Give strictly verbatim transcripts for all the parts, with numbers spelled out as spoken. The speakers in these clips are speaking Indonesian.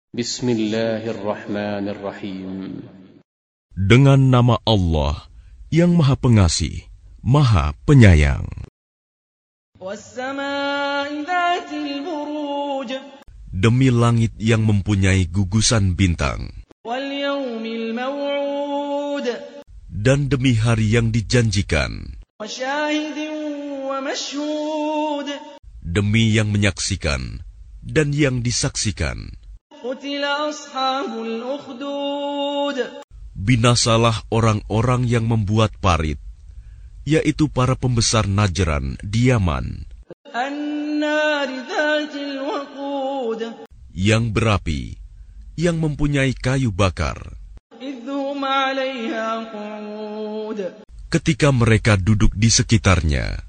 Bismillahirrahmanirrahim. Dengan nama Allah yang Maha Pengasih, Maha Penyayang. Demi langit yang mempunyai gugusan bintang, dan demi hari yang dijanjikan, demi yang menyaksikan dan yang disaksikan. Binasalah orang-orang yang membuat parit, yaitu para pembesar Najran di Yaman, yang berapi, yang mempunyai kayu bakar. Ketika mereka duduk di sekitarnya,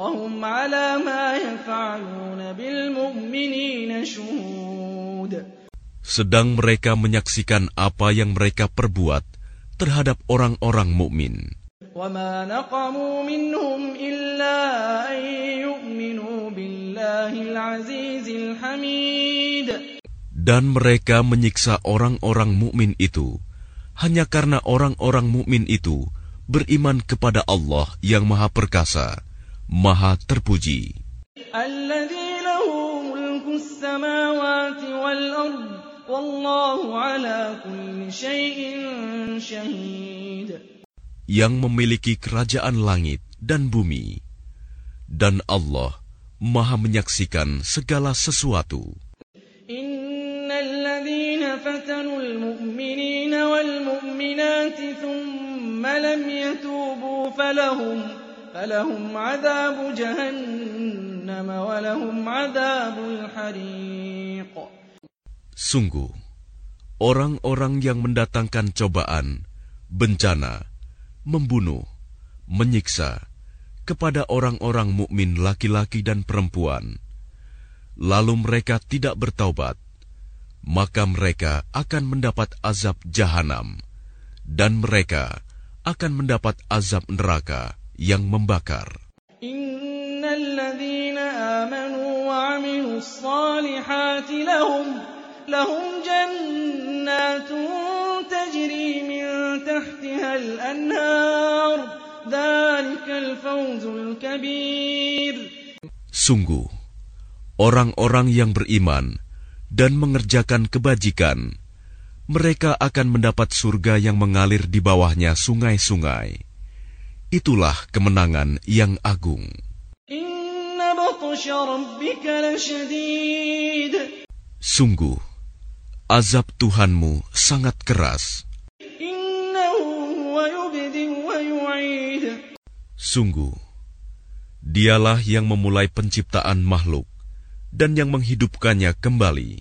sedang mereka menyaksikan apa yang mereka perbuat terhadap orang-orang mukmin. Dan mereka menyiksa orang-orang mukmin itu hanya karena orang-orang mukmin itu beriman kepada Allah yang Maha Perkasa, Maha Terpuji. Yang memiliki kerajaan langit dan bumi, dan Allah Maha menyaksikan segala sesuatu. Innalladzina fatanul mu'minina wal mu'minati thumma lam yatubu falahum falahum 'adzabu jahannam wa lahum 'adzabul hariq. Sungguh, orang-orang yang mendatangkan cobaan, bencana, membunuh, menyiksa kepada orang-orang mukmin laki-laki dan perempuan, lalu mereka tidak bertaubat, maka mereka akan mendapat azab jahanam, dan mereka akan mendapat azab neraka yang membakar. Innalladzina amanu wa 'amilus salihati lahum lahum jannatun tajri min tahtihal anhar, dzalikal fawzul kabir. Sungguh, orang-orang yang beriman dan mengerjakan kebajikan, mereka akan mendapat surga yang mengalir di bawahnya sungai-sungai. Itulah kemenangan yang agung. Inna batsha rabbika lasyadid. Sungguh, azab Tuhanmu sangat keras. Sungguh, Dialah yang memulai penciptaan makhluk dan yang menghidupkannya kembali.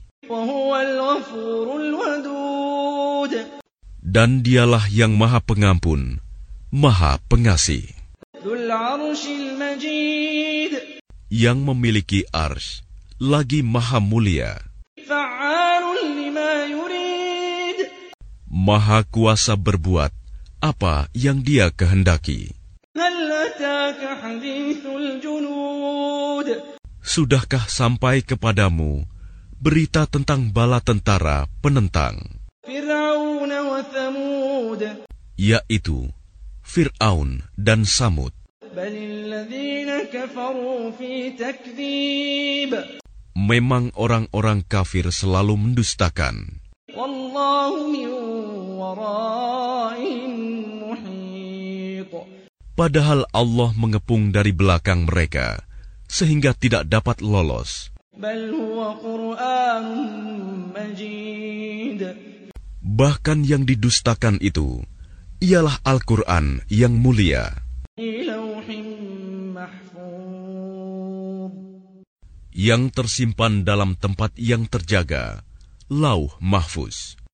Dan Dialah yang Maha Pengampun, Maha Pengasih, yang memiliki arsy, lagi Maha Mulia, Maha Kuasa berbuat apa yang Dia kehendaki. Sudahkah sampai kepadamu berita tentang bala tentara penentang, yaitu Fir'aun dan Samud? Memang orang-orang kafir selalu mendustakan. Padahal Allah mengepung dari belakang mereka, sehingga tidak dapat lolos. Bahkan yang didustakan itu ialah Al-Quran yang mulia, yang tersimpan dalam tempat yang terjaga, Lauh Mahfuz.